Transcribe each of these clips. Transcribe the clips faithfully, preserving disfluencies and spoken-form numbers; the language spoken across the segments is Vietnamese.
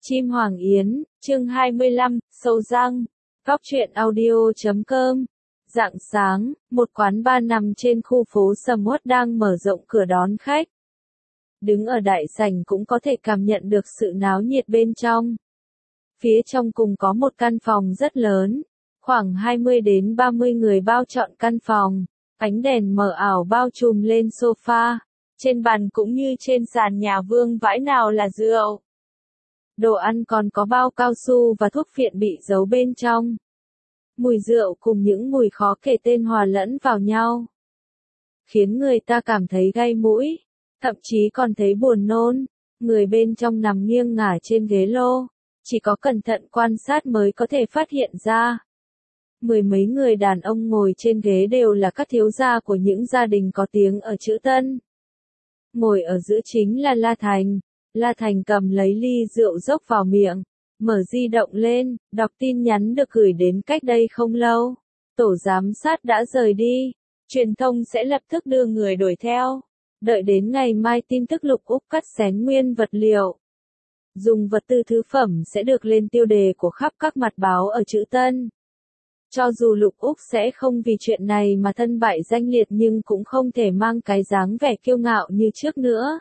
Chim Hoàng Yến, chương hai mươi lăm, Sâu Răng, Góc truyện audio chấm com. Rạng sáng, một quán bar nằm trên khu phố sầm uất đang mở rộng cửa đón khách. Đứng ở đại sảnh cũng có thể cảm nhận được sự náo nhiệt bên trong. Phía trong cùng có một căn phòng rất lớn, khoảng hai mươi đến ba mươi người bao trọn căn phòng, ánh đèn mờ ảo bao trùm lên sofa, trên bàn cũng như trên sàn nhà vương vãi nào là rượu. Đồ ăn còn có bao cao su và thuốc phiện bị giấu bên trong. Mùi rượu cùng những mùi khó kể tên hòa lẫn vào nhau, khiến người ta cảm thấy gay mũi, thậm chí còn thấy buồn nôn. Người bên trong nằm nghiêng ngả trên ghế lô, chỉ có cẩn thận quan sát mới có thể phát hiện ra. Mười mấy người đàn ông ngồi trên ghế đều là các thiếu gia của những gia đình có tiếng ở Trữ Tân. Ngồi ở giữa chính là La Thành. La Thành cầm lấy ly rượu dốc vào miệng, mở di động lên, đọc tin nhắn được gửi đến cách đây không lâu. Tổ giám sát đã rời đi, truyền thông sẽ lập tức đưa người đuổi theo. Đợi đến ngày mai tin tức Lục Úc cắt xén nguyên vật liệu, dùng vật tư thứ phẩm sẽ được lên tiêu đề của khắp các mặt báo ở Trữ Tân. Cho dù Lục Úc sẽ không vì chuyện này mà thân bại danh liệt nhưng cũng không thể mang cái dáng vẻ kiêu ngạo như trước nữa.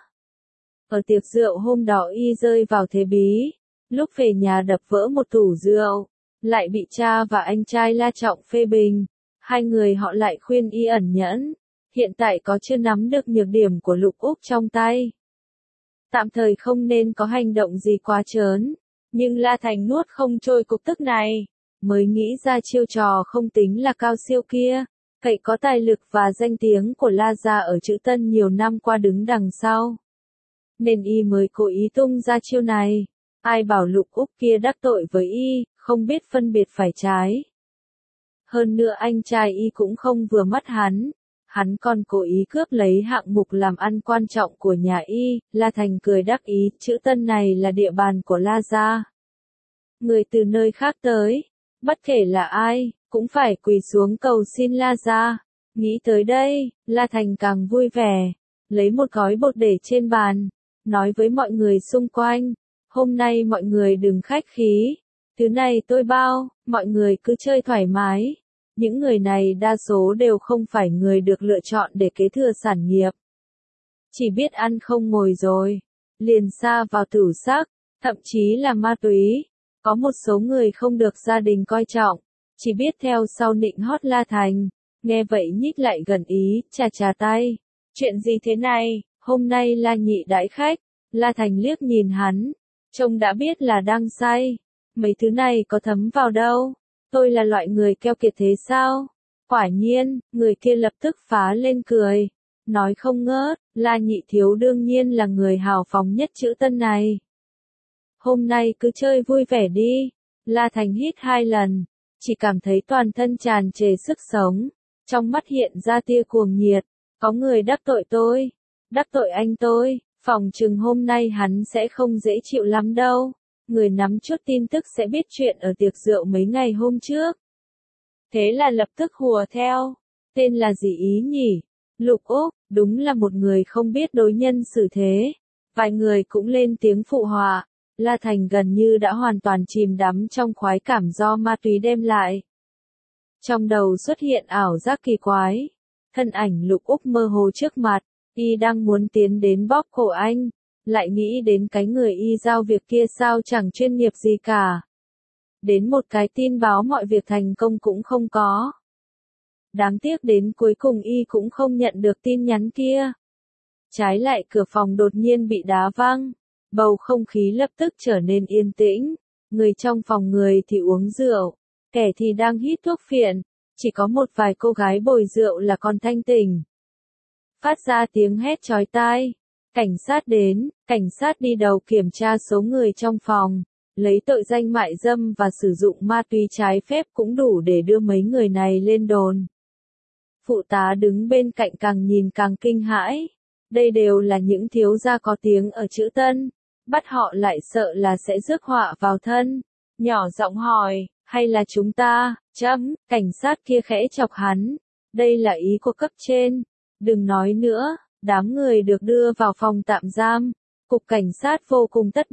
Ở tiệc rượu hôm đó y rơi vào thế bí, lúc về nhà đập vỡ một tủ rượu, lại bị cha và anh trai La Trọng phê bình. Hai người họ lại khuyên y ẩn nhẫn, hiện tại có chưa nắm được nhược điểm của Lục Úc trong tay. Tạm thời không nên có hành động gì quá trớn, nhưng La Thành nuốt không trôi cục tức này, mới nghĩ ra chiêu trò không tính là cao siêu kia, cậy có tài lực và danh tiếng của La gia ở Trữ Tân nhiều năm qua đứng đằng sau. Nên y mới cố ý tung ra chiêu này. Ai bảo Lục Úc kia đắc tội với y, không biết phân biệt phải trái. Hơn nữa anh trai y cũng không vừa mắt hắn, hắn còn cố ý cướp lấy hạng mục làm ăn quan trọng của nhà y. La Thành cười đắc ý, Trữ Tân này là địa bàn của La gia. Người từ nơi khác tới, bất kể là ai, cũng phải quỳ xuống cầu xin La gia. Nghĩ tới đây, La Thành càng vui vẻ, lấy một gói bột để trên bàn, nói với mọi người xung quanh, hôm nay mọi người đừng khách khí, thứ này tôi bao, mọi người cứ chơi thoải mái. Những người này đa số đều không phải người được lựa chọn để kế thừa sản nghiệp. Chỉ biết ăn không ngồi rồi, liền sa vào tửu sắc, thậm chí là ma túy. Có một số người không được gia đình coi trọng, chỉ biết theo sau nịnh hót La Thành. Nghe vậy nhích lại gần ý, chà chà tay. Chuyện gì thế này? Hôm nay La nhị đãi khách. La Thành liếc nhìn hắn, trông đã biết là đang say. Mấy thứ này có thấm vào đâu? Tôi là loại người keo kiệt thế sao? Quả nhiên, người kia lập tức phá lên cười, nói không ngớt, La nhị thiếu đương nhiên là người hào phóng nhất Trữ Tân này. Hôm nay cứ chơi vui vẻ đi. La Thành hít hai lần, chỉ cảm thấy toàn thân tràn trề sức sống, trong mắt hiện ra tia cuồng nhiệt. Có người đắc tội tôi, đắc tội anh tôi, phòng chừng hôm nay hắn sẽ không dễ chịu lắm đâu. Người nắm chút tin tức sẽ biết chuyện ở tiệc rượu mấy ngày hôm trước. Thế là lập tức hùa theo. Tên là gì ý nhỉ? Lục Úc, đúng là một người không biết đối nhân xử thế. Vài người cũng lên tiếng phụ họa. La Thành gần như đã hoàn toàn chìm đắm trong khoái cảm do ma túy đem lại. Trong đầu xuất hiện ảo giác kỳ quái. Thân ảnh Lục Úc mơ hồ trước mặt, y đang muốn tiến đến bóp cổ anh, lại nghĩ đến cái người y giao việc kia sao chẳng chuyên nghiệp gì cả. Đến một cái tin báo mọi việc thành công cũng không có. Đáng tiếc đến cuối cùng y cũng không nhận được tin nhắn kia. Trái lại cửa phòng đột nhiên bị đá văng, bầu không khí lập tức trở nên yên tĩnh, người trong phòng người thì uống rượu, kẻ thì đang hít thuốc phiện. Chỉ có một vài cô gái bồi rượu là còn thanh tỉnh. Phát ra tiếng hét chói tai. Cảnh sát đến, cảnh sát đi đầu kiểm tra số người trong phòng, lấy tội danh mại dâm và sử dụng ma túy trái phép cũng đủ để đưa mấy người này lên đồn. Phụ tá đứng bên cạnh càng nhìn càng kinh hãi. Đây đều là những thiếu gia có tiếng ở Trữ Tân, bắt họ lại sợ là sẽ rước họa vào thân. Nhỏ giọng hỏi, hay là chúng ta, chấm, cảnh sát kia khẽ chọc hắn. Đây là ý của cấp trên. Đừng nói nữa, đám người được đưa vào phòng tạm giam. Cục cảnh sát vô cùng tất bật,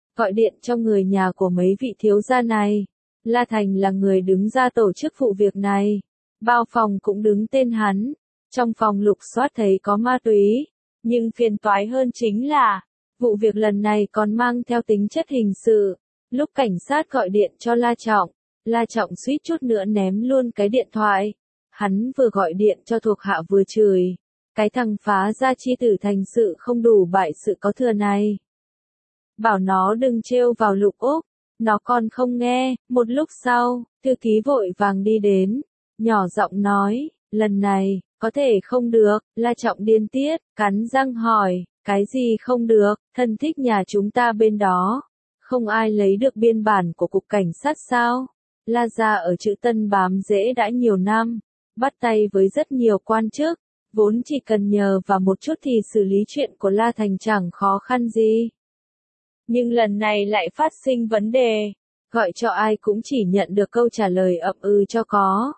gọi điện cho người nhà của mấy vị thiếu gia này. La Thành là người đứng ra tổ chức vụ việc này. Bao phòng cũng đứng tên hắn. Trong phòng lục soát thấy có ma túy. Nhưng phiền toái hơn chính là, vụ việc lần này còn mang theo tính chất hình sự. Lúc cảnh sát gọi điện cho La Trọng, La Trọng suýt chút nữa ném luôn cái điện thoại. Hắn vừa gọi điện cho thuộc hạ vừa chửi. Cái thằng phá gia chi tử thành sự không đủ bại sự có thừa này. Bảo nó đừng trêu vào Lục Úc. Nó còn không nghe. Một lúc sau, thư ký vội vàng đi đến. Nhỏ giọng nói, lần này, có thể không được. La Trọng điên tiết, cắn răng hỏi, cái gì không được, thân thích nhà chúng ta bên đó. Không ai lấy được biên bản của cục cảnh sát sao? La gia ở Trữ Tân bám rễ đã nhiều năm, bắt tay với rất nhiều quan chức, vốn chỉ cần nhờ vào một chút thì xử lý chuyện của La Thành chẳng khó khăn gì. Nhưng lần này lại phát sinh vấn đề, gọi cho ai cũng chỉ nhận được câu trả lời ậm ừ cho có.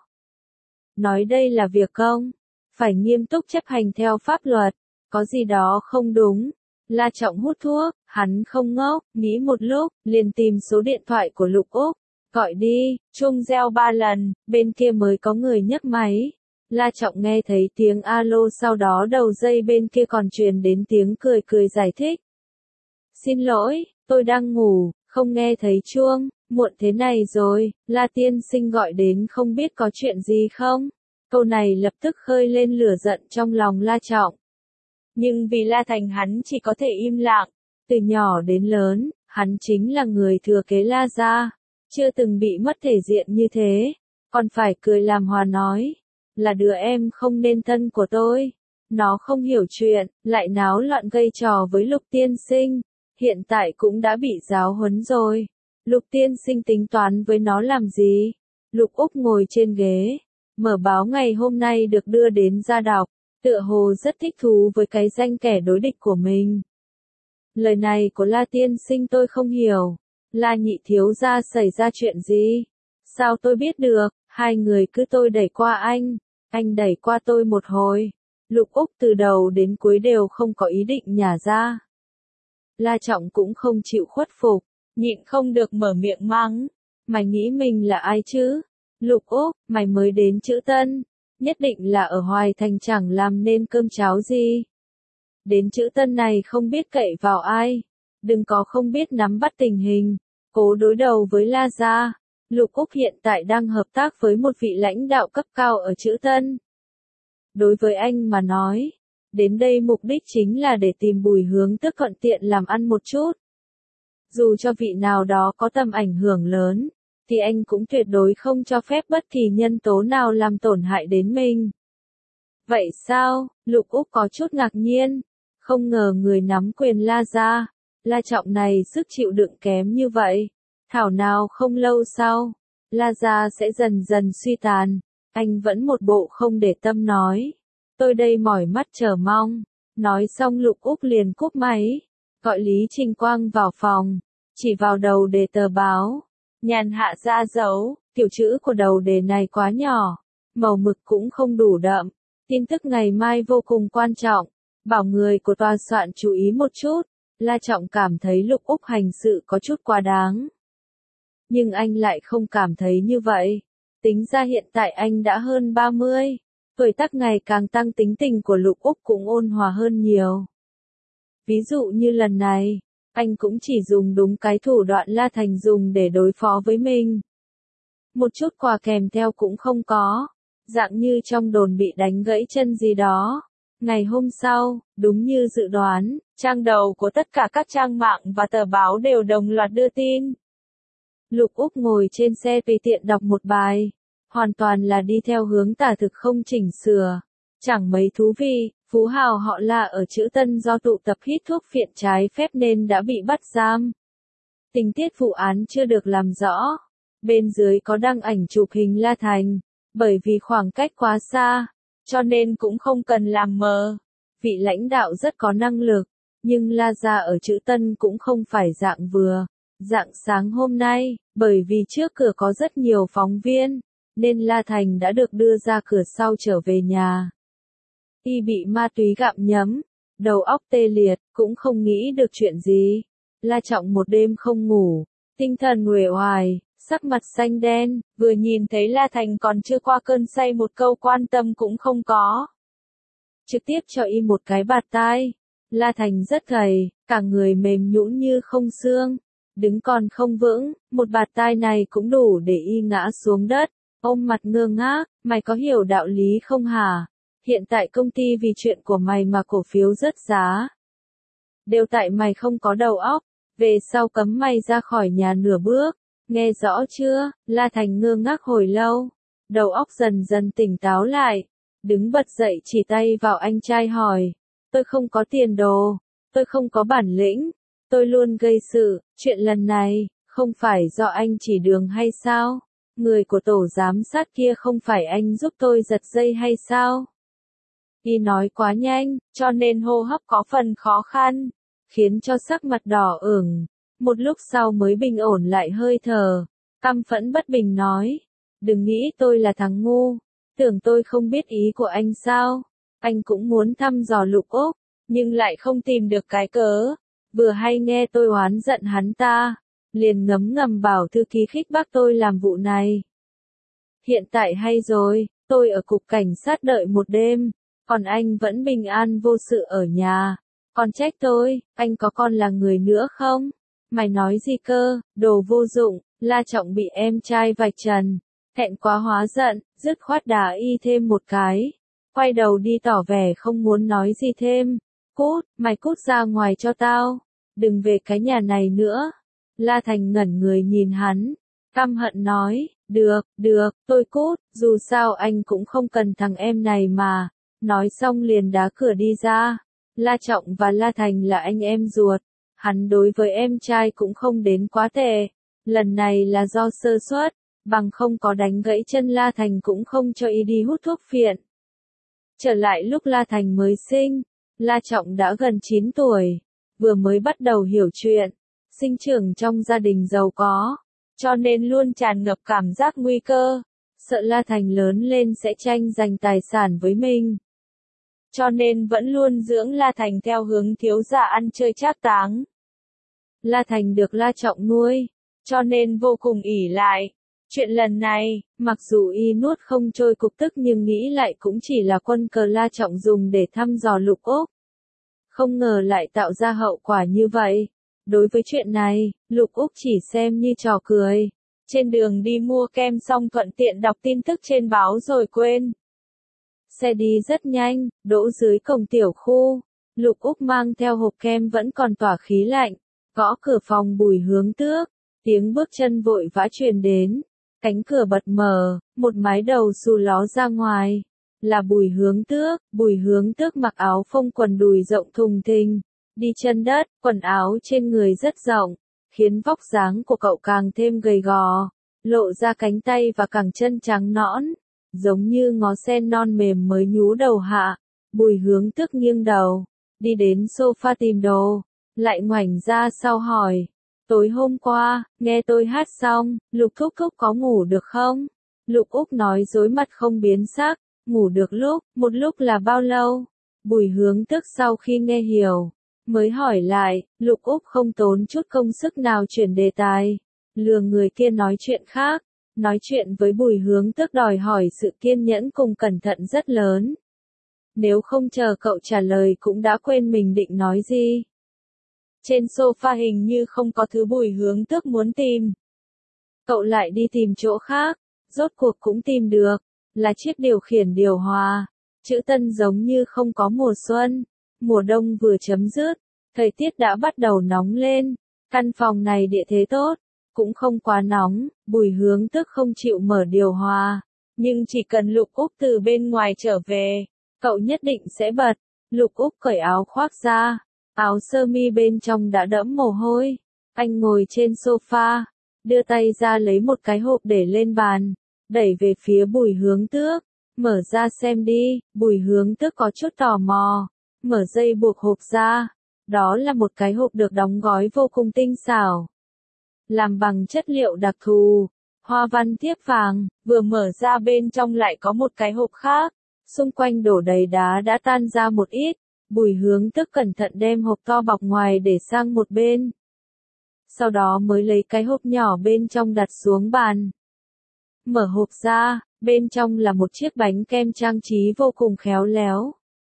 Nói đây là việc công, phải nghiêm túc chấp hành theo pháp luật, có gì đó không đúng. La Trọng hút thuốc, hắn không ngốc, nghĩ một lúc, liền tìm số điện thoại của Lục Úc, gọi đi, chuông reo ba lần, bên kia mới có người nhấc máy. La Trọng nghe thấy tiếng alo, sau đó đầu dây bên kia còn truyền đến tiếng cười cười giải thích. Xin lỗi, tôi đang ngủ, không nghe thấy chuông, muộn thế này rồi, La tiên sinh gọi đến không biết có chuyện gì không? Câu này lập tức khơi lên lửa giận trong lòng La Trọng. Nhưng vì La Thành hắn chỉ có thể im lặng, từ nhỏ đến lớn, hắn chính là người thừa kế La gia, chưa từng bị mất thể diện như thế, còn phải cười làm hòa nói, là đứa em không nên thân của tôi. Nó không hiểu chuyện, lại náo loạn gây trò với Lục tiên sinh, hiện tại cũng đã bị giáo huấn rồi. Lục tiên sinh tính toán với nó làm gì? Lục Úc ngồi trên ghế, mở báo ngày hôm nay được đưa đến ra đọc, tựa hồ rất thích thú với cái danh kẻ đối địch của mình. Lời này của La tiên sinh tôi không hiểu. La nhị thiếu gia xảy ra chuyện gì? Sao tôi biết được? Hai người cứ tôi đẩy qua anh, anh đẩy qua tôi một hồi. Lục Úc từ đầu đến cuối đều không có ý định nhả ra. La Trọng cũng không chịu khuất phục, nhịn không được mở miệng mắng. Mày nghĩ mình là ai chứ? Lục Úc, mày mới đến Trữ Tân, nhất định là ở Hoài Thành chẳng làm nên cơm cháo gì. Đến Trữ Tân này không biết cậy vào ai, đừng có không biết nắm bắt tình hình, cố đối đầu với La gia. Lục Úc hiện tại đang hợp tác với một vị lãnh đạo cấp cao ở Trữ Tân. Đối với anh mà nói, đến đây mục đích chính là để tìm Bùi Hướng Tước thuận tiện làm ăn một chút. Dù cho vị nào đó có tầm ảnh hưởng lớn, thì anh cũng tuyệt đối không cho phép bất kỳ nhân tố nào làm tổn hại đến mình. Vậy sao? Lục Úc có chút ngạc nhiên, không ngờ người nắm quyền La gia, La Trọng này sức chịu đựng kém như vậy. Thảo nào không lâu sau, La gia sẽ dần dần suy tàn. Anh vẫn một bộ không để tâm nói. Tôi đây mỏi mắt chờ mong. Nói xong Lục Úc liền cúp máy, gọi Lý Trình Quang vào phòng, chỉ vào đầu đề tờ báo. Nhàn hạ ra dấu, kiểu chữ của đầu đề này quá nhỏ, màu mực cũng không đủ đậm. Tin tức ngày mai vô cùng quan trọng, bảo người của tòa soạn chú ý một chút. La Trọng cảm thấy Lục Úc hành sự có chút quá đáng. Nhưng anh lại không cảm thấy như vậy. Tính ra hiện tại anh đã hơn ba mươi, tuổi tác ngày càng tăng, tính tình của Lục Úc cũng ôn hòa hơn nhiều. Ví dụ như lần này, anh cũng chỉ dùng đúng cái thủ đoạn La Thành dùng để đối phó với mình. Một chút quà kèm theo cũng không có, dạng như trong đồn bị đánh gãy chân gì đó. Ngày hôm sau, đúng như dự đoán, trang đầu của tất cả các trang mạng và tờ báo đều đồng loạt đưa tin. Lục Úc ngồi trên xe tùy tiện đọc một bài, hoàn toàn là đi theo hướng tả thực không chỉnh sửa. Chẳng mấy thú vị, phú hào họ La ở Trữ Tân do tụ tập hít thuốc phiện trái phép nên đã bị bắt giam. Tình tiết vụ án chưa được làm rõ. Bên dưới có đăng ảnh chụp hình La Thành, bởi vì khoảng cách quá xa, cho nên cũng không cần làm mờ. Vị lãnh đạo rất có năng lực, nhưng La gia ở Trữ Tân cũng không phải dạng vừa. Dạng sáng hôm nay, bởi vì trước cửa có rất nhiều phóng viên, nên La Thành đã được đưa ra cửa sau trở về nhà. Y bị ma túy gặm nhấm, đầu óc tê liệt, cũng không nghĩ được chuyện gì. La Trọng một đêm không ngủ, tinh thần uể oải, sắc mặt xanh đen, vừa nhìn thấy La Thành còn chưa qua cơn say một câu quan tâm cũng không có. Trực tiếp cho y một cái bạt tai. La Thành rất gầy, cả người mềm nhũn như không xương, đứng còn không vững, một bạt tai này cũng đủ để y ngã xuống đất, ôm mặt ngơ ngác, mày có hiểu đạo lý không hả? Hiện tại công ty vì chuyện của mày mà cổ phiếu rớt giá. Đều tại mày không có đầu óc, về sau cấm mày ra khỏi nhà nửa bước, nghe rõ chưa? La Thành ngơ ngác hồi lâu, đầu óc dần dần tỉnh táo lại, đứng bật dậy chỉ tay vào anh trai hỏi, tôi không có tiền đồ, tôi không có bản lĩnh, tôi luôn gây sự, chuyện lần này, không phải do anh chỉ đường hay sao? Người của tổ giám sát kia không phải anh giúp tôi giật dây hay sao? Y nói quá nhanh, cho nên hô hấp có phần khó khăn, khiến cho sắc mặt đỏ ửng, một lúc sau mới bình ổn lại hơi thở, căm phẫn bất bình nói, đừng nghĩ tôi là thằng ngu, tưởng tôi không biết ý của anh sao, anh cũng muốn thăm dò Lục Úc, nhưng lại không tìm được cái cớ, vừa hay nghe tôi oán giận hắn ta, liền ngấm ngầm bảo thư ký khích bác tôi làm vụ này. Hiện tại hay rồi, tôi ở cục cảnh sát đợi một đêm, còn anh vẫn bình an vô sự ở nhà, còn trách tôi, anh có con là người nữa không? Mày nói gì cơ, đồ vô dụng. La Trọng bị em trai vạch trần, thẹn quá hóa giận, dứt khoát đá y thêm một cái, quay đầu đi tỏ vẻ không muốn nói gì thêm. Cút, mày cút ra ngoài cho tao, đừng về cái nhà này nữa. La Thành ngẩn người nhìn hắn, căm hận nói, được, được, tôi cút, dù sao anh cũng không cần thằng em này mà. Nói xong liền đá cửa đi ra. La Trọng và La Thành là anh em ruột, hắn đối với em trai cũng không đến quá tệ. Lần này là do sơ suất, bằng không có đánh gãy chân La Thành cũng không cho y đi hút thuốc phiện. Trở lại lúc La Thành mới sinh, La Trọng đã gần chín tuổi, vừa mới bắt đầu hiểu chuyện, sinh trưởng trong gia đình giàu có, cho nên luôn tràn ngập cảm giác nguy cơ, sợ La Thành lớn lên sẽ tranh giành tài sản với mình. Cho nên vẫn luôn dưỡng La Thành theo hướng thiếu gia ăn chơi trác táng. La Thành được La Trọng nuôi, cho nên vô cùng ỷ lại. Chuyện lần này, mặc dù y nuốt không trôi cục tức nhưng nghĩ lại cũng chỉ là quân cờ La Trọng dùng để thăm dò Lục Úc. Không ngờ lại tạo ra hậu quả như vậy. Đối với chuyện này, Lục Úc chỉ xem như trò cười. Trên đường đi mua kem xong thuận tiện đọc tin tức trên báo rồi quên. Xe đi rất nhanh, đỗ dưới cổng tiểu khu. Lục Úc mang theo hộp kem vẫn còn tỏa khí lạnh, gõ cửa phòng Bùi Hướng Tước, tiếng bước chân vội vã truyền đến, cánh cửa bật mở, một mái đầu xù ló ra ngoài, là Bùi Hướng Tước. Bùi Hướng Tước mặc áo phông quần đùi rộng thùng thình, đi chân đất, quần áo trên người rất rộng, khiến vóc dáng của cậu càng thêm gầy gò, lộ ra cánh tay và cẳng chân trắng nõn, giống như ngó sen non mềm mới nhú đầu hạ. Bùi Hướng Tước nghiêng đầu, đi đến sofa tìm đồ, lại ngoảnh ra sau hỏi, tối hôm qua, nghe tôi hát xong, Lục Thúc Thúc có ngủ được không? Lục Úc nói dối mặt không biến sắc, ngủ được lúc, một lúc là bao lâu? Bùi Hướng Tước sau khi nghe hiểu, mới hỏi lại. Lục Úc không tốn chút công sức nào chuyển đề tài, lừa người kia nói chuyện khác. Nói chuyện với Bùi Hướng Tước đòi hỏi sự kiên nhẫn cùng cẩn thận rất lớn. Nếu không chờ cậu trả lời cũng đã quên mình định nói gì. Trên sofa hình như không có thứ Bùi Hướng Tước muốn tìm. Cậu lại đi tìm chỗ khác, rốt cuộc cũng tìm được, là chiếc điều khiển điều hòa. Chữ Tân giống như không có mùa xuân, mùa đông vừa chấm dứt, thời tiết đã bắt đầu nóng lên. Căn phòng này địa thế tốt, cũng không quá nóng. Bùi Hướng Tước không chịu mở điều hòa, nhưng chỉ cần Lục Úc từ bên ngoài trở về, cậu nhất định sẽ bật. Lục Úc cởi áo khoác ra, áo sơ mi bên trong đã đẫm mồ hôi. Anh ngồi trên sofa, đưa tay ra lấy một cái hộp để lên bàn, đẩy về phía Bùi Hướng Tước, mở ra xem đi. Bùi Hướng Tước có chút tò mò, mở dây buộc hộp ra, đó là một cái hộp được đóng gói vô cùng tinh xảo, làm bằng chất liệu đặc thù, hoa văn thiếp vàng. Vừa mở ra bên trong lại có một cái hộp khác, xung quanh đổ đầy đá đã tan ra một ít. Bùi Hướng Tước cẩn thận đem hộp to bọc ngoài để sang một bên. sau đó mới lấy cái hộp nhỏ bên trong đặt xuống bàn. Mở hộp ra, bên trong là một chiếc bánh kem trang trí vô cùng khéo léo.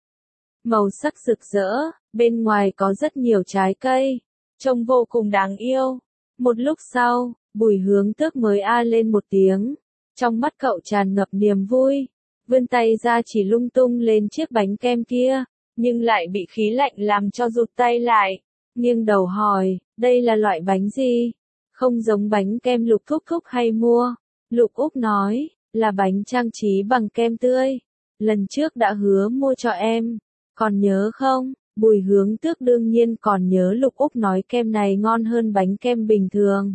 Màu sắc rực rỡ, bên ngoài có rất nhiều trái cây, trông vô cùng đáng yêu. Một lúc sau, Bùi Hướng Tước mới a lên một tiếng, trong mắt cậu tràn ngập niềm vui, vươn tay ra chỉ lung tung lên chiếc bánh kem kia, nhưng lại bị khí lạnh làm cho rụt tay lại, nghiêng đầu hỏi, đây là loại bánh gì? Không giống bánh kem Lục Thúc Thúc hay mua. Lục Úc nói, là bánh trang trí bằng kem tươi, lần trước đã hứa mua cho em, còn nhớ không? Bùi Hướng Tước đương nhiên còn nhớ Lục Úc nói kem này ngon hơn bánh kem bình thường.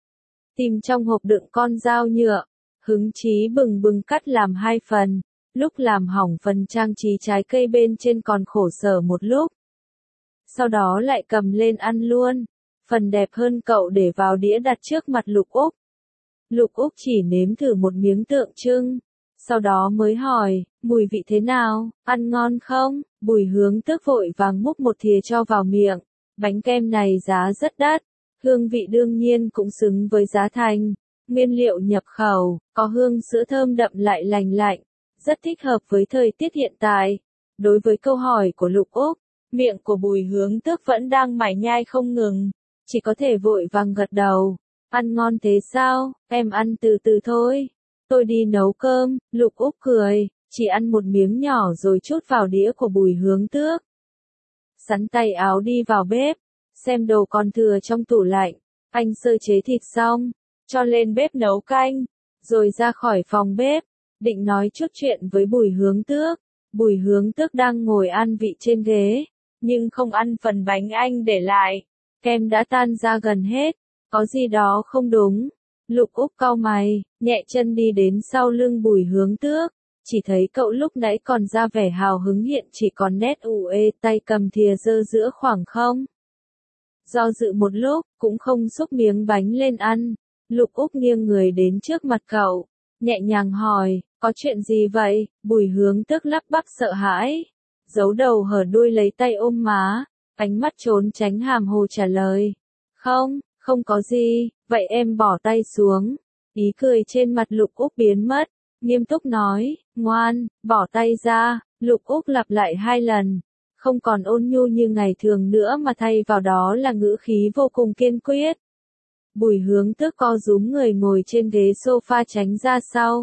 Tìm trong hộp đựng con dao nhựa, hứng chí bừng bừng cắt làm hai phần, lúc làm hỏng phần trang trí trái cây bên trên còn khổ sở một lúc. Sau đó lại cầm lên ăn luôn, phần đẹp hơn cậu để vào đĩa đặt trước mặt Lục Úc. Lục Úc chỉ nếm thử một miếng tượng trưng, sau đó mới hỏi, mùi vị thế nào, ăn ngon không? Bùi Hướng Tước vội vàng múc một thìa cho vào miệng, bánh kem này giá rất đắt, hương vị đương nhiên cũng xứng với giá thành, nguyên liệu nhập khẩu, có hương sữa thơm đậm lại lành lạnh, rất thích hợp với thời tiết hiện tại. Đối với câu hỏi của Lục Úc, miệng của Bùi Hướng Tước vẫn đang mải nhai không ngừng, chỉ có thể vội vàng gật đầu. Ăn ngon thế sao, em ăn từ từ thôi. Tôi đi nấu cơm, Lục Úc cười, chỉ ăn một miếng nhỏ rồi chút vào đĩa của Bùi Hướng Tước. Sắn tay áo đi vào bếp, xem đồ còn thừa trong tủ lạnh, anh sơ chế thịt xong, cho lên bếp nấu canh, rồi ra khỏi phòng bếp, định nói chút chuyện với Bùi Hướng Tước. Bùi Hướng Tước đang ngồi ăn vị trên ghế, nhưng không ăn phần bánh anh để lại, kem đã tan ra gần hết, có gì đó không đúng. Lục Úc cau mày, nhẹ chân đi đến sau lưng Bùi Hướng Tước, chỉ thấy cậu lúc nãy còn ra vẻ hào hứng hiện chỉ còn nét ủ ê, tay cầm thìa giơ giữa khoảng không. Do dự một lúc, cũng không xúc miếng bánh lên ăn, Lục Úc nghiêng người đến trước mặt cậu, nhẹ nhàng hỏi, có chuyện gì vậy? Bùi Hướng Tước lắp bắp sợ hãi, giấu đầu hở đuôi lấy tay ôm má, ánh mắt trốn tránh hàm hồ trả lời, không, không có gì, vậy em bỏ tay xuống. Ý cười trên mặt Lục Úc biến mất, nghiêm túc nói, ngoan, bỏ tay ra. Lục Úc lặp lại hai lần, không còn ôn nhu như ngày thường nữa mà thay vào đó là ngữ khí vô cùng kiên quyết. Bùi Hướng Tước co rúm người ngồi trên ghế sofa tránh ra sau.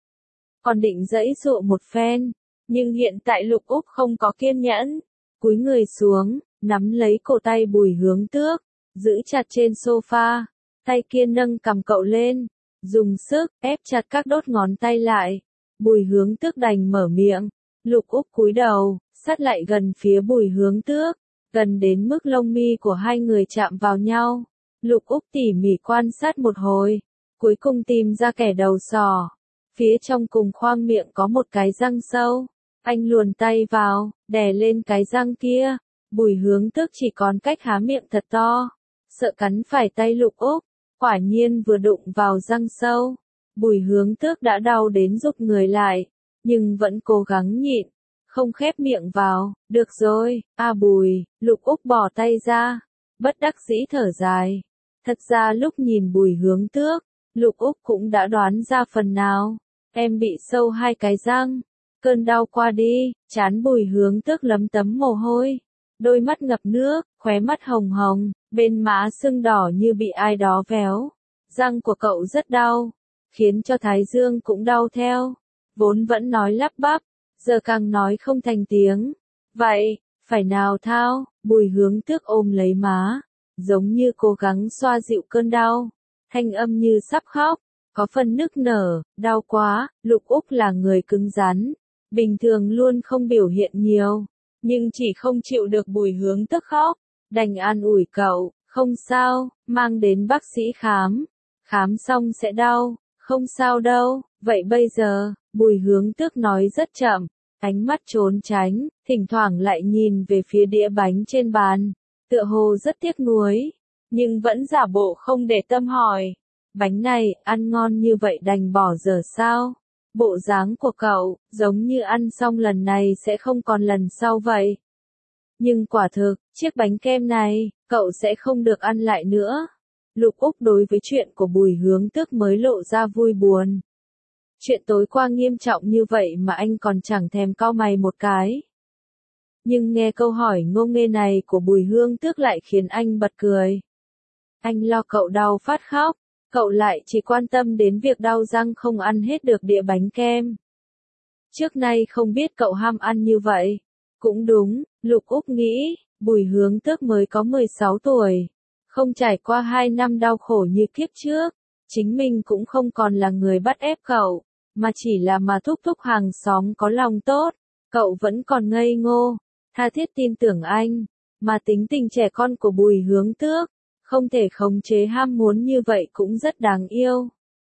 Còn định giãy dụa một phen, nhưng hiện tại Lục Úc không có kiên nhẫn, cúi người xuống, nắm lấy cổ tay Bùi Hướng Tước, giữ chặt trên sofa, tay kia nâng cầm cậu lên, dùng sức ép chặt các đốt ngón tay lại. Bùi Hướng Tước đành mở miệng. Lục Úc cúi đầu, sát lại gần phía Bùi Hướng Tước, gần đến mức lông mi của hai người chạm vào nhau. Lục Úc tỉ mỉ quan sát một hồi, cuối cùng tìm ra kẻ đầu sỏ. Phía trong cùng khoang miệng có một cái răng sâu. Anh luồn tay vào, đè lên cái răng kia. Bùi Hướng Tước chỉ còn cách há miệng thật to, sợ cắn phải tay Lục Úc. Quả nhiên vừa đụng vào răng sâu, Bùi Hướng Tước đã đau đến rụt người lại, nhưng vẫn cố gắng nhịn, không khép miệng vào. Được rồi, a Bùi. Lục Úc bỏ tay ra, bất đắc dĩ thở dài. Thật ra lúc nhìn Bùi Hướng Tước, Lục Úc cũng đã đoán ra phần nào. Em bị sâu hai cái răng. Cơn đau qua đi, trán Bùi Hướng Tước lấm tấm mồ hôi, đôi mắt ngập nước, khóe mắt hồng hồng, bên má sưng đỏ như bị ai đó véo. Răng của cậu rất đau, khiến cho thái dương cũng đau theo. Vốn vẫn nói lắp bắp, giờ càng nói không thành tiếng. Vậy, phải nào thao? Bùi Hướng Tước ôm lấy má, giống như cố gắng xoa dịu cơn đau. Thanh âm như sắp khóc, có phần nức nở, đau quá. Lục Úc là người cứng rắn, bình thường luôn không biểu hiện nhiều, nhưng chỉ không chịu được Bùi Hướng Tước khóc, đành an ủi cậu, không sao, mang đến bác sĩ khám, khám xong sẽ đau, không sao đâu. Vậy bây giờ, Bùi Hướng Tước nói rất chậm, ánh mắt trốn tránh, thỉnh thoảng lại nhìn về phía đĩa bánh trên bàn, tựa hồ rất tiếc nuối, nhưng vẫn giả bộ không để tâm hỏi, bánh này, ăn ngon như vậy đành bỏ dở sao? Bộ dáng của cậu, giống như ăn xong lần này sẽ không còn lần sau vậy. Nhưng quả thực, chiếc bánh kem này, cậu sẽ không được ăn lại nữa. Lục Úc đối với chuyện của Bùi Hướng Tước mới lộ ra vui buồn. Chuyện tối qua nghiêm trọng như vậy mà anh còn chẳng thèm cau mày một cái. Nhưng nghe câu hỏi ngô nghê này của Bùi Hướng Tước lại khiến anh bật cười. Anh lo cậu đau phát khóc, cậu lại chỉ quan tâm đến việc đau răng không ăn hết được đĩa bánh kem. Trước nay không biết cậu ham ăn như vậy. Cũng đúng, Lục Úc nghĩ, Bùi Hướng Tước mới có mười sáu tuổi. Không trải qua hai năm đau khổ như kiếp trước. Chính mình cũng không còn là người bắt ép cậu, mà chỉ là mà thúc thúc hàng xóm có lòng tốt. Cậu vẫn còn ngây ngô, tha thiết tin tưởng anh. Mà tính tình trẻ con của Bùi Hướng Tước, không thể khống chế ham muốn như vậy cũng rất đáng yêu.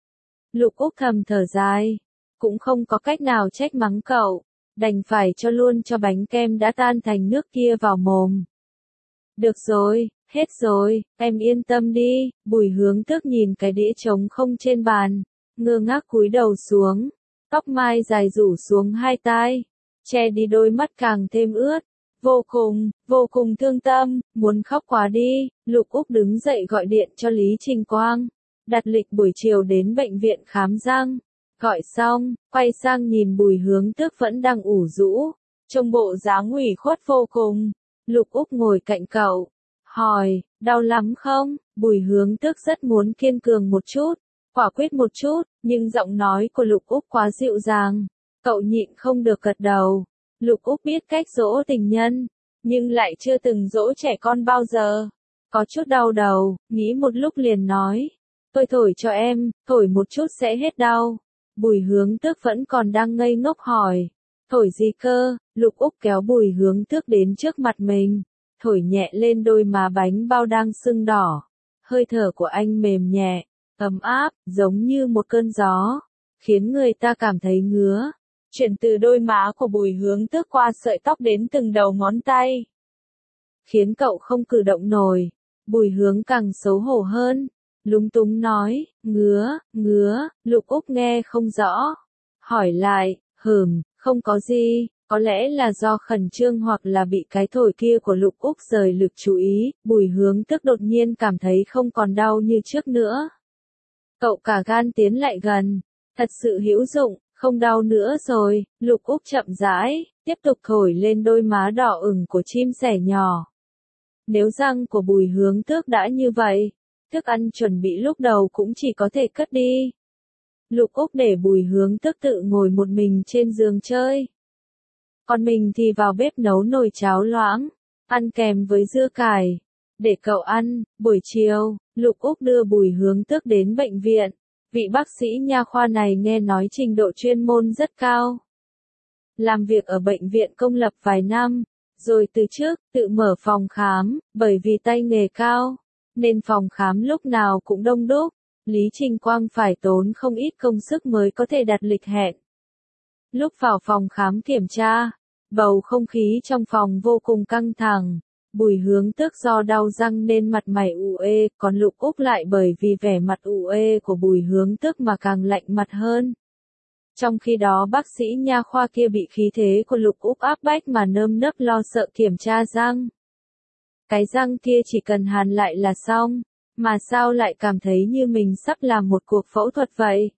Lục Úc thầm thở dài, cũng không có cách nào trách mắng cậu, đành phải cho luôn cho bánh kem đã tan thành nước kia vào mồm. Được rồi, hết rồi, em yên tâm đi. Bùi Hướng Tước nhìn cái đĩa trống không trên bàn, ngơ ngác cúi đầu xuống, tóc mai dài rủ xuống hai tai, che đi đôi mắt càng thêm ướt. Vô cùng, vô cùng thương tâm, muốn khóc quá đi. Lục Úc đứng dậy gọi điện cho Lý Trình Quang, đặt lịch buổi chiều đến bệnh viện khám răng. Gọi xong, quay sang nhìn Bùi Hướng Tước vẫn đang ủ rũ, trông bộ dáng ủy khuất vô cùng. Lục Úc ngồi cạnh cậu, hỏi, đau lắm không? Bùi Hướng Tước rất muốn kiên cường một chút, quả quyết một chút, nhưng giọng nói của Lục Úc quá dịu dàng, cậu nhịn không được gật đầu. Lục Úc biết cách dỗ tình nhân, nhưng lại chưa từng dỗ trẻ con bao giờ. Có chút đau đầu, nghĩ một lúc liền nói, tôi thổi cho em, thổi một chút sẽ hết đau. Bùi Hướng Tước vẫn còn đang ngây ngốc hỏi, thổi gì cơ? Lục Úc kéo Bùi Hướng Tước đến trước mặt mình, thổi nhẹ lên đôi má bánh bao đang sưng đỏ. Hơi thở của anh mềm nhẹ, ấm áp, giống như một cơn gió, khiến người ta cảm thấy ngứa. Chuyển từ đôi má của Bùi Hướng Tước qua sợi tóc đến từng đầu ngón tay, khiến cậu không cử động nổi. Bùi Hướng càng xấu hổ hơn, lúng túng nói, ngứa, ngứa. Lục Úc nghe không rõ, hỏi lại, hừm, không có gì, có lẽ là do khẩn trương hoặc là bị cái thổi kia của Lục Úc rời lực chú ý. Bùi Hướng Tước đột nhiên cảm thấy không còn đau như trước nữa. Cậu cả gan tiến lại gần, thật sự hữu dụng. Không đau nữa rồi. Lục Úc chậm rãi, tiếp tục thổi lên đôi má đỏ ửng của chim sẻ nhỏ. Nếu răng của Bùi Hướng Tước đã như vậy, thức ăn chuẩn bị lúc đầu cũng chỉ có thể cất đi. Lục Úc để Bùi Hướng Tước tự ngồi một mình trên giường chơi. Còn mình thì vào bếp nấu nồi cháo loãng, ăn kèm với dưa cải, để cậu ăn. Buổi chiều, Lục Úc đưa Bùi Hướng Tước đến bệnh viện. Vị bác sĩ nha khoa này nghe nói trình độ chuyên môn rất cao. Làm việc ở bệnh viện công lập vài năm, rồi từ trước, tự mở phòng khám, bởi vì tay nghề cao, nên phòng khám lúc nào cũng đông đúc. Lý Trình Quang phải tốn không ít công sức mới có thể đặt lịch hẹn. Lúc vào phòng khám kiểm tra, bầu không khí trong phòng vô cùng căng thẳng. Bùi Hướng Tước do đau răng nên mặt mày ủ ê, còn Lục Úc lại bởi vì vẻ mặt ủ ê của Bùi Hướng Tước mà càng lạnh mặt hơn. Trong khi đó bác sĩ nha khoa kia bị khí thế của Lục Úc áp bách mà nơm nớp lo sợ kiểm tra răng. Cái răng kia chỉ cần hàn lại là xong, mà sao lại cảm thấy như mình sắp làm một cuộc phẫu thuật vậy?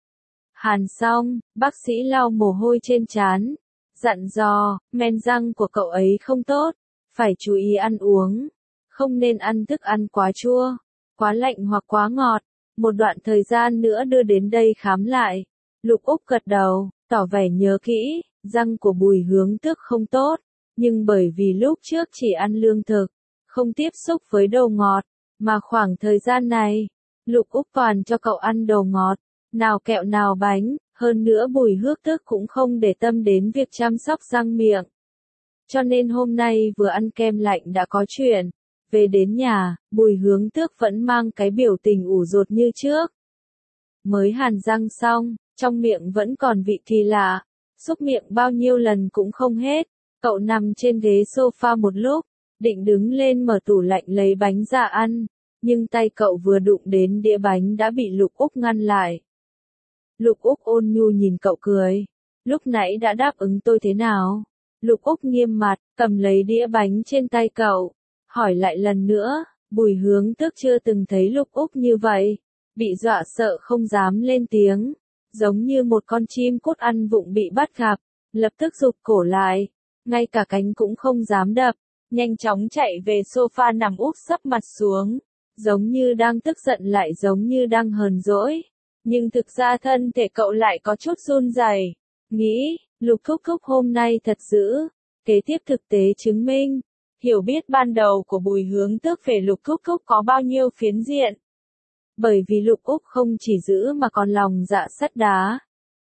Hàn xong, bác sĩ lau mồ hôi trên trán, dặn dò, men răng của cậu ấy không tốt. Phải chú ý ăn uống, không nên ăn thức ăn quá chua, quá lạnh hoặc quá ngọt. Một đoạn thời gian nữa đưa đến đây khám lại. Lục Úc gật đầu, tỏ vẻ nhớ kỹ, răng của Bùi Hướng Tước không tốt, nhưng bởi vì lúc trước chỉ ăn lương thực, không tiếp xúc với đồ ngọt, mà khoảng thời gian này, Lục Úc toàn cho cậu ăn đồ ngọt, nào kẹo nào bánh, hơn nữa Bùi Hướng Tước cũng không để tâm đến việc chăm sóc răng miệng. Cho nên hôm nay vừa ăn kem lạnh đã có chuyện. Về đến nhà, Bùi Hướng Tước vẫn mang cái biểu tình ủ rột như trước. Mới hàn răng xong, trong miệng vẫn còn vị kỳ lạ, xúc miệng bao nhiêu lần cũng không hết. Cậu nằm trên ghế sofa một lúc, định đứng lên mở tủ lạnh lấy bánh ra ăn, nhưng tay cậu vừa đụng đến đĩa bánh đã bị Lục Úc ngăn lại. Lục Úc ôn nhu nhìn cậu cười, lúc nãy đã đáp ứng tôi thế nào? Lục Úc nghiêm mặt, cầm lấy đĩa bánh trên tay cậu, hỏi lại lần nữa, Bùi Hướng Tước chưa từng thấy Lục Úc như vậy, bị dọa sợ không dám lên tiếng, giống như một con chim cút ăn vụng bị bắt gặp, lập tức rụt cổ lại, ngay cả cánh cũng không dám đập, nhanh chóng chạy về sofa nằm úp sấp mặt xuống, giống như đang tức giận lại giống như đang hờn dỗi, nhưng thực ra thân thể cậu lại có chút run rẩy, nghĩ, Lục Thúc Thúc hôm nay thật dữ, kế tiếp thực tế chứng minh, hiểu biết ban đầu của Bùi Hướng Tước về Lục Thúc Thúc có bao nhiêu phiến diện. Bởi vì Lục Úc không chỉ giữ mà còn lòng dạ sắt đá.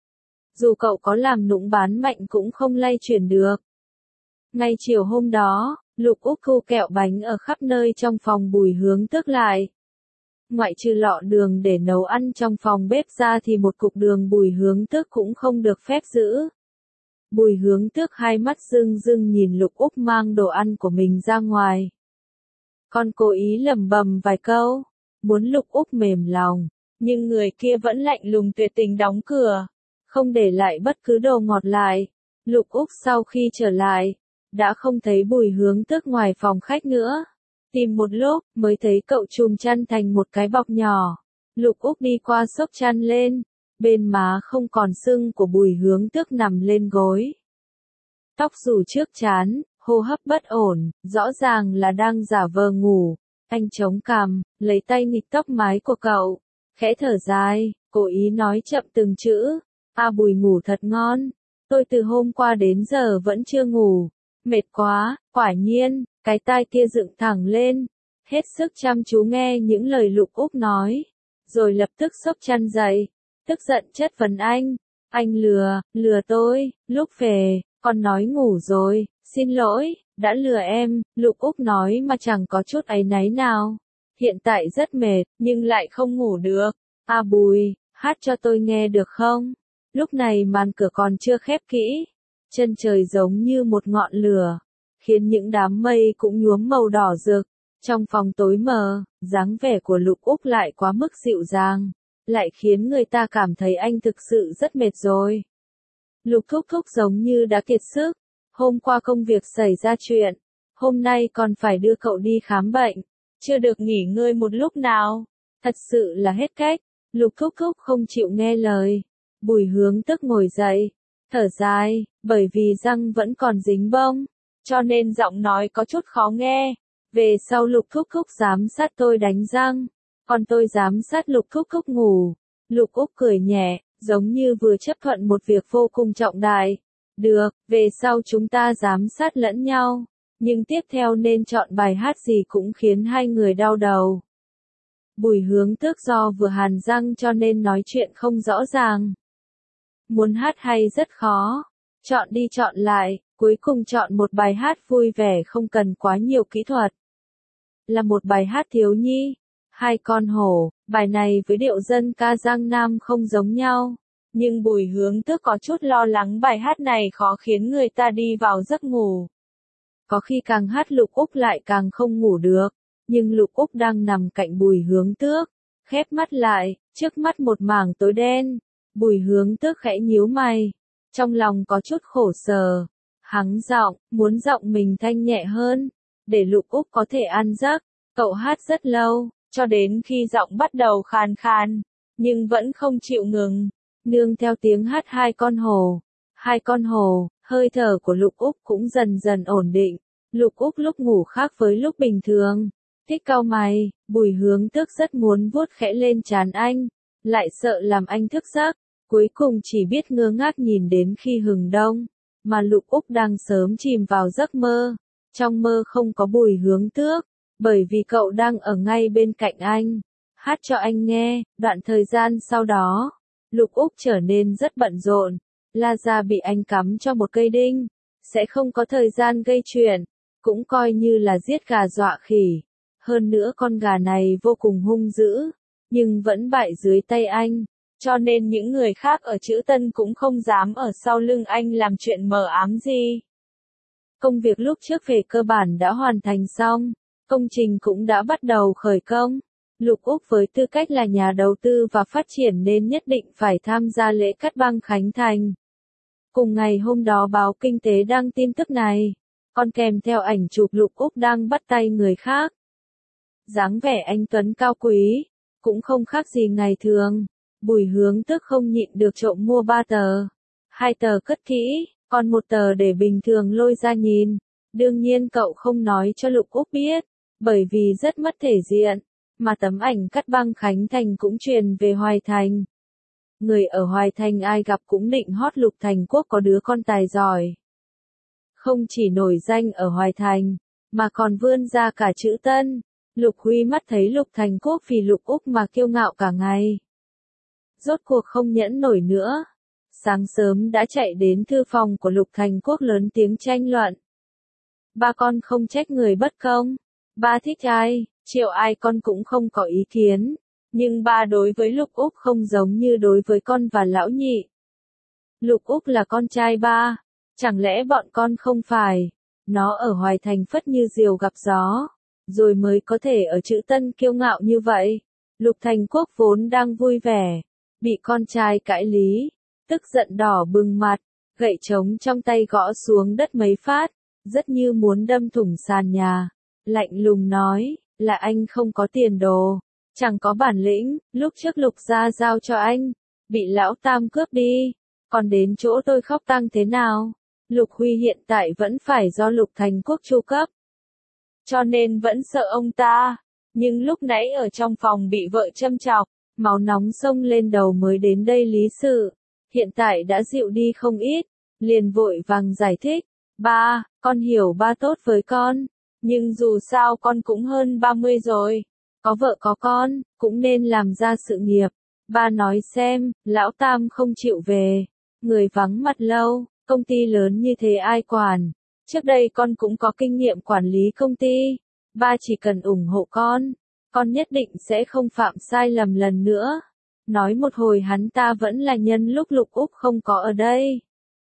Dù cậu có làm nũng bán mạnh cũng không lay chuyển được. Ngay chiều hôm đó, Lục Úc thu kẹo bánh ở khắp nơi trong phòng Bùi Hướng Tước lại. Ngoại trừ lọ đường để nấu ăn trong phòng bếp ra thì một cục đường Bùi Hướng Tước cũng không được phép giữ. Bùi Hướng Tước hai mắt rưng rưng nhìn Lục Úc mang đồ ăn của mình ra ngoài. Con cố ý lẩm bẩm vài câu, muốn Lục Úc mềm lòng, nhưng người kia vẫn lạnh lùng tuyệt tình đóng cửa, không để lại bất cứ đồ ngọt lại. Lục Úc sau khi trở lại, đã không thấy Bùi Hướng Tước ngoài phòng khách nữa. Tìm một lúc, mới thấy cậu trùm chăn thành một cái bọc nhỏ. Lục Úc đi qua xốc chăn lên, bên má không còn sưng của Bùi Hướng Tước nằm lên gối. Tóc rủ trước trán, hô hấp bất ổn, rõ ràng là đang giả vờ ngủ. Anh chống cằm, lấy tay nghịch tóc mái của cậu, khẽ thở dài, cố ý nói chậm từng chữ. A Bùi ngủ thật ngon, tôi từ hôm qua đến giờ vẫn chưa ngủ, mệt quá, quả nhiên, cái tai kia dựng thẳng lên, hết sức chăm chú nghe những lời Lục Úc nói, rồi lập tức xốc chăn dậy, tức giận chất vấn anh, anh lừa, lừa tôi, lúc về, con nói ngủ rồi, xin lỗi, đã lừa em, Lục Úc nói mà chẳng có chút áy náy nào, hiện tại rất mệt, nhưng lại không ngủ được, A Bùi, hát cho tôi nghe được không? Lúc này màn cửa còn chưa khép kỹ, chân trời giống như một ngọn lửa, khiến những đám mây cũng nhuốm màu đỏ rực. Trong phòng tối mờ, dáng vẻ của Lục Úc lại quá mức dịu dàng, lại khiến người ta cảm thấy anh thực sự rất mệt rồi. Lục Thúc Thúc giống như đã kiệt sức, hôm qua công việc xảy ra chuyện, hôm nay còn phải đưa cậu đi khám bệnh, chưa được nghỉ ngơi một lúc nào, thật sự là hết cách. Lục Thúc Thúc không chịu nghe lời. Bùi Hướng Tước ngồi dậy, thở dài, bởi vì răng vẫn còn dính bông, cho nên giọng nói có chút khó nghe. Về sau Lục Thúc Thúc giám sát tôi đánh răng, còn tôi giám sát Lục Thúc Thúc ngủ. Lục Úc cười nhẹ, giống như vừa chấp thuận một việc vô cùng trọng đại. Được, về sau chúng ta giám sát lẫn nhau, nhưng tiếp theo nên chọn bài hát gì cũng khiến hai người đau đầu. Bùi Hướng Tước do vừa hàn răng cho nên nói chuyện không rõ ràng. Muốn hát hay rất khó, chọn đi chọn lại, cuối cùng chọn một bài hát vui vẻ không cần quá nhiều kỹ thuật. Là một bài hát thiếu nhi, Hai con hổ, bài này với điệu dân ca Giang Nam không giống nhau, nhưng Bùi Hướng Tước có chút lo lắng bài hát này khó khiến người ta đi vào giấc ngủ. Có khi càng hát Lục Úc lại càng không ngủ được, nhưng Lục Úc đang nằm cạnh Bùi Hướng Tước, khép mắt lại, trước mắt một mảng tối đen. Bùi Hướng Tước khẽ nhíu mày, trong lòng có chút khổ sở, hắng giọng, muốn giọng mình thanh nhẹ hơn, để Lục Úc có thể ăn giấc. Cậu hát rất lâu, cho đến khi giọng bắt đầu khàn khàn, nhưng vẫn không chịu ngừng, nương theo tiếng hát hai con hổ. Hai con hổ, hơi thở của Lục Úc cũng dần dần ổn định. Lục Úc lúc ngủ khác với lúc bình thường, thích cau mày. Bùi Hướng Tước rất muốn vuốt khẽ lên trán anh, lại sợ làm anh thức giấc, cuối cùng chỉ biết ngơ ngác nhìn đến khi hừng đông, mà Lục Úc đang sớm chìm vào giấc mơ. Trong mơ không có Bùi Hướng Tước, bởi vì cậu đang ở ngay bên cạnh anh, hát cho anh nghe. Đoạn thời gian sau đó, Lục Úc trở nên rất bận rộn, La Gia bị anh cắm cho một cây đinh, sẽ không có thời gian gây chuyện, cũng coi như là giết gà dọa khỉ. Hơn nữa con gà này vô cùng hung dữ, nhưng vẫn bại dưới tay anh, cho nên những người khác ở Trữ Tân cũng không dám ở sau lưng anh làm chuyện mờ ám gì. Công việc lúc trước về cơ bản đã hoàn thành xong, công trình cũng đã bắt đầu khởi công. Lục Úc với tư cách là nhà đầu tư và phát triển nên nhất định phải tham gia lễ cắt băng khánh thành. Cùng ngày hôm đó báo Kinh tế đăng tin tức này, còn kèm theo ảnh chụp Lục Úc đang bắt tay người khác. dáng vẻ anh tuấn cao quý, cũng không khác gì ngày thường. Bùi Hướng Tước không nhịn được trộm mua ba tờ. Hai tờ cất kỹ, còn một tờ để bình thường lôi ra nhìn. Đương nhiên cậu không nói cho Lục Úc biết, bởi vì rất mất thể diện. Mà tấm ảnh cắt băng Khánh Thành cũng truyền về Hoài Thành. Người ở Hoài Thành ai gặp cũng định hót Lục Thành Quốc có đứa con tài giỏi. Không chỉ nổi danh ở Hoài Thành, mà còn vươn ra cả chữ Tân. Lục Huy mắt thấy Lục Thành Quốc vì Lục Úc mà kiêu ngạo cả ngày. Rốt cuộc không nhẫn nổi nữa. Sáng sớm đã chạy đến thư phòng của Lục Thành Quốc lớn tiếng tranh luận. Ba con không trách người bất công. Ba thích ai, Triệu Ai con cũng không có ý kiến. Nhưng ba đối với Lục Úc không giống như đối với con và lão nhị. Lục Úc là con trai ba. Chẳng lẽ bọn con không phải. Nó ở Hoài Thành phất như diều gặp gió. Rồi mới có thể ở chữ Tân kiêu ngạo như vậy. Lục Thành Quốc vốn đang vui vẻ. Bị con trai cãi lý. Tức giận đỏ bừng mặt. Gậy trống trong tay gõ xuống đất mấy phát. Rất như muốn đâm thủng sàn nhà. Lạnh lùng nói, là anh không có tiền đồ. Chẳng có bản lĩnh, lúc trước Lục gia giao cho anh. Bị lão Tam cướp đi. Còn đến chỗ tôi khóc tang thế nào? Lục Huy hiện tại vẫn phải do Lục Thành Quốc chu cấp. Cho nên vẫn sợ ông ta. Nhưng lúc nãy ở trong phòng bị vợ châm chọc, máu nóng xông lên đầu mới đến đây lý sự. Hiện tại đã dịu đi không ít, liền vội vàng giải thích. Ba, con hiểu ba tốt với con, nhưng dù sao con cũng hơn ba mươi rồi. Có vợ có con, cũng nên làm ra sự nghiệp. Ba nói xem, lão Tam không chịu về. Người vắng mặt lâu, công ty lớn như thế ai quản. Trước đây con cũng có kinh nghiệm quản lý công ty. Ba chỉ cần ủng hộ con, con nhất định sẽ không phạm sai lầm lần nữa. Nói một hồi hắn ta vẫn là nhân lúc Lục Úc không có ở đây.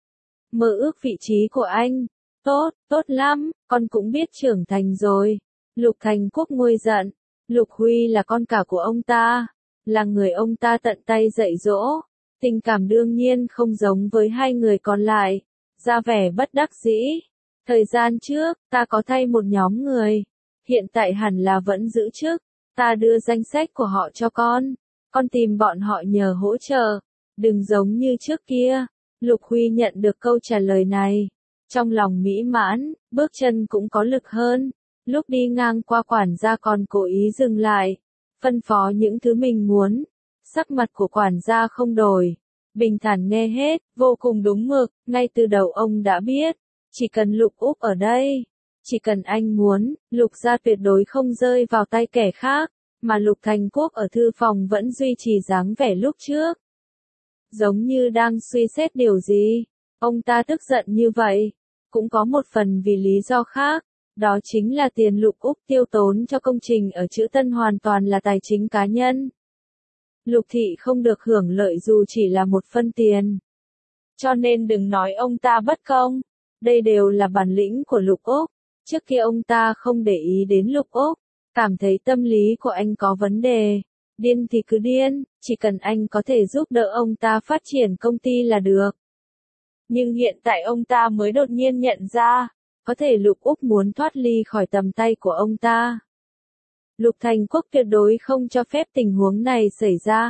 Mơ ước vị trí của anh. Tốt, tốt lắm, con cũng biết trưởng thành rồi. Lục Thành Quốc nguôi giận. Lục Huy là con cả của ông ta. Là người ông ta tận tay dạy dỗ. Tình cảm đương nhiên không giống với hai người còn lại. Ra vẻ bất đắc dĩ. Thời gian trước, ta có thay một nhóm người. Hiện tại hẳn là vẫn giữ chức. Ta đưa danh sách của họ cho con. Con tìm bọn họ nhờ hỗ trợ. Đừng giống như trước kia. Lục Huy nhận được câu trả lời này. Trong lòng mỹ mãn, bước chân cũng có lực hơn. Lúc đi ngang qua quản gia còn cố ý dừng lại. Phân phó những thứ mình muốn. Sắc mặt của quản gia không đổi. Bình thản nghe hết, vô cùng đúng mực. Ngay từ đầu ông đã biết. Chỉ cần Lục Úc ở đây. Chỉ cần anh muốn, Lục gia tuyệt đối không rơi vào tay kẻ khác. Mà Lục Thành Quốc ở thư phòng vẫn duy trì dáng vẻ lúc trước. Giống như đang suy xét điều gì. Ông ta tức giận như vậy. Cũng có một phần vì lý do khác. Đó chính là tiền Lục Úc tiêu tốn cho công trình ở chữ Tân hoàn toàn là tài chính cá nhân. Lục thị không được hưởng lợi dù chỉ là một phân tiền. Cho nên đừng nói ông ta bất công. Đây đều là bản lĩnh của Lục Úc. Trước kia ông ta không để ý đến Lục Úc. Cảm thấy tâm lý của anh có vấn đề. Điên thì cứ điên, chỉ cần anh có thể giúp đỡ ông ta phát triển công ty là được. Nhưng hiện tại ông ta mới đột nhiên nhận ra, có thể Lục Úc muốn thoát ly khỏi tầm tay của ông ta. Lục Thành Quốc tuyệt đối không cho phép tình huống này xảy ra.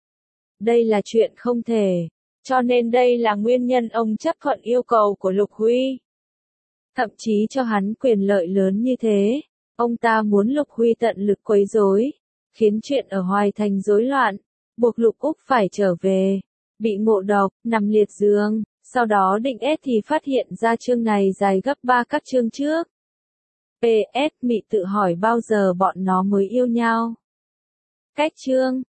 Đây là chuyện không thể, cho nên đây là nguyên nhân ông chấp thuận yêu cầu của Lục Huy. Thậm chí cho hắn quyền lợi lớn như thế, ông ta muốn Lục Huy tận lực quấy rối, khiến chuyện ở Hoài Thành rối loạn, buộc Lục Úc phải trở về, bị ngộ độc, nằm liệt giường. Sau đó định ép thì phát hiện ra chương này dài gấp ba các chương trước. pê ét Mị tự hỏi bao giờ bọn nó mới yêu nhau. Cách chương